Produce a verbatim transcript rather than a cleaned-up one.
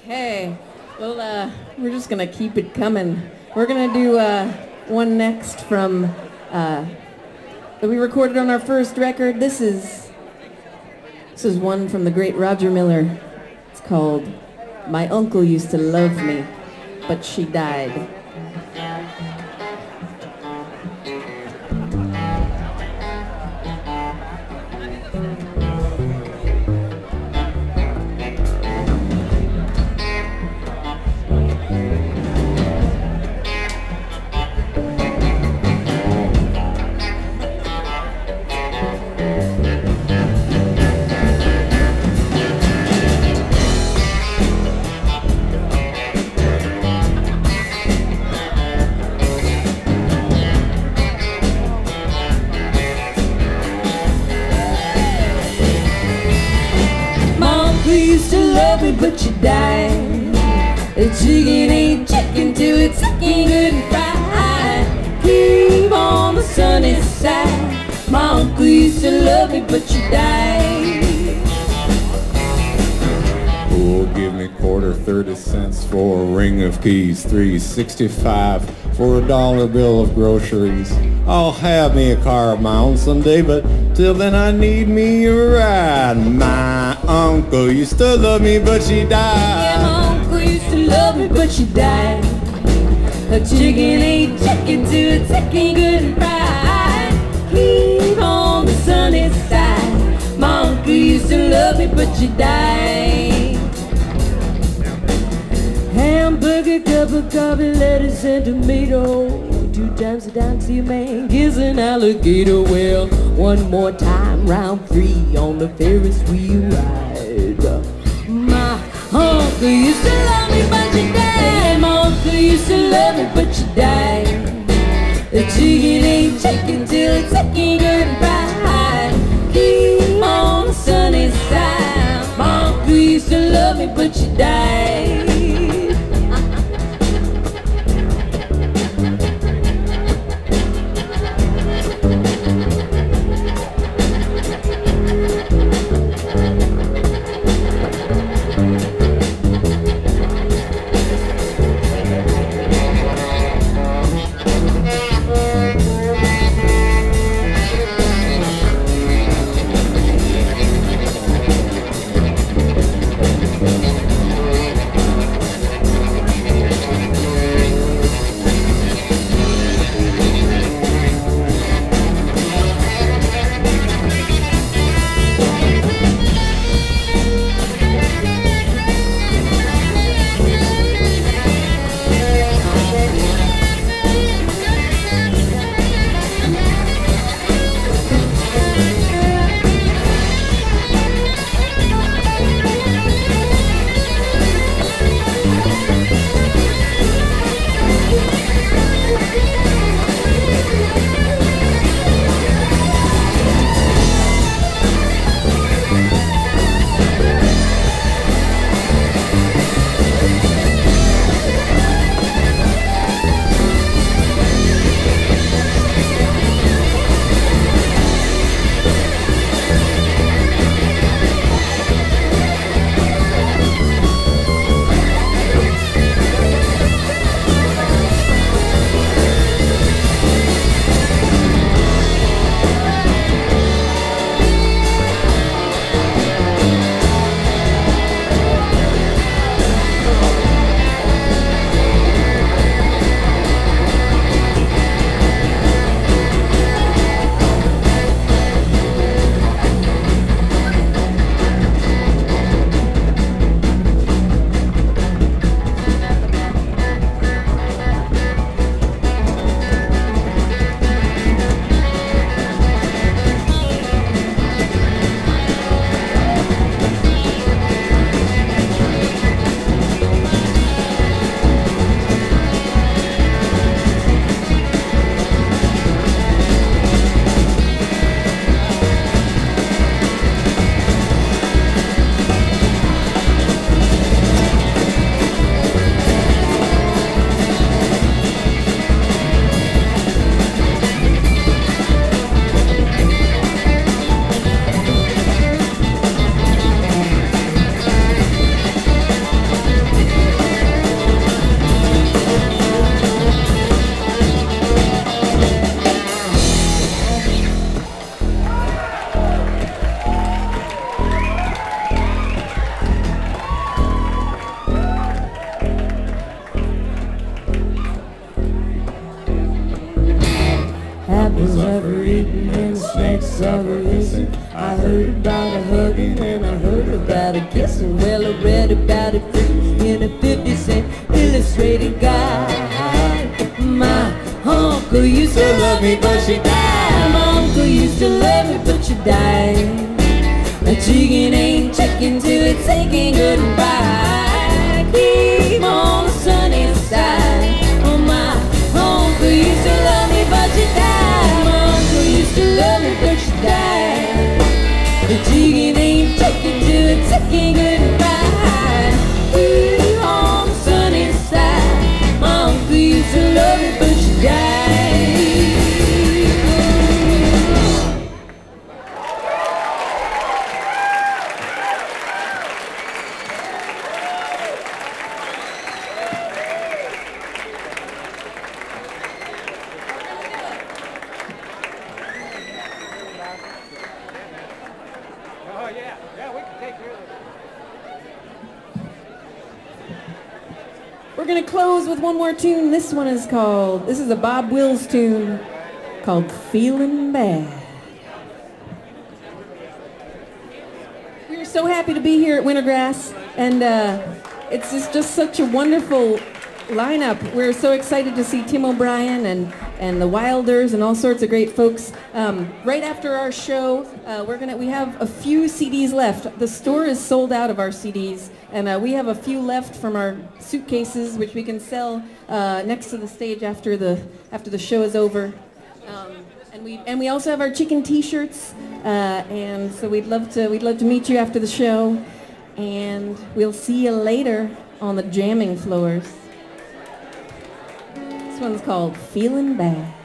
Okay, well, uh, we're just gonna keep it coming. We're gonna do uh, one next from uh, that we recorded on our first record. This is this is one from the great Roger Miller. It's called "My Uncle Used to Love Me, But She Died." Used to love me, but you died. The chicken ain't chicken till it's sucking good and fried. Keep on the sunny side. My uncle used to love me, but you died. Oh, give me quarter, thirty cents for a ring of keys, three sixty-five for a dollar bill of groceries. I'll have me a car of my own someday, but till then I need me a ride. My uncle used to love me, but she died. Yeah, my uncle used to love me, but she died. A chicken ain't chicken till it's sucking good and fried. Keep on the sunny side. My uncle used to love me, but she died. Hamburger, cup of coffee, lettuce and tomato. Two times a dime, see a man gives an alligator. Well, one more time, round three on the Ferris wheel ride. My uncle used to love me, but she died. My uncle used to love me, but she died. The chicken ain't chicken till it's sucking good and fried. Keep on the sunny side. My uncle used to love me, but she died. supper isn't. I heard about a hugging and I heard about a kissing. Well, I read about it in a fifty cent illustrated guide. My uncle used to love me, but she died. My uncle used to love me, but she died. A chicken ain't chicken till it's taking goodbye. Keep on the sunny side. Oh, my uncle used to love me, but she died. My uncle used to love me, but she died. The chicken ain't chicken till it's taking goodbye. Keep on the sunny side. My uncle used to love me, but she died. We're going to close with one more tune. This one is called, this is a Bob Wills tune called Feeling Bad. We're so happy to be here at Wintergrass, and uh, it's just, just such a wonderful lineup. We're so excited to see Tim O'Brien and, and the Wilders and all sorts of great folks. Um, right after our show, uh, we're gonna we have a few C Ds left. The store is sold out of our C Ds, and uh, we have a few left from our suitcases, which we can sell uh, next to the stage after the after the show is over. Um, and we and we also have our chicken T-shirts, uh, and so we'd love to we'd love to meet you after the show, and we'll see you later on the jamming floors. This one's called Feeling Bad.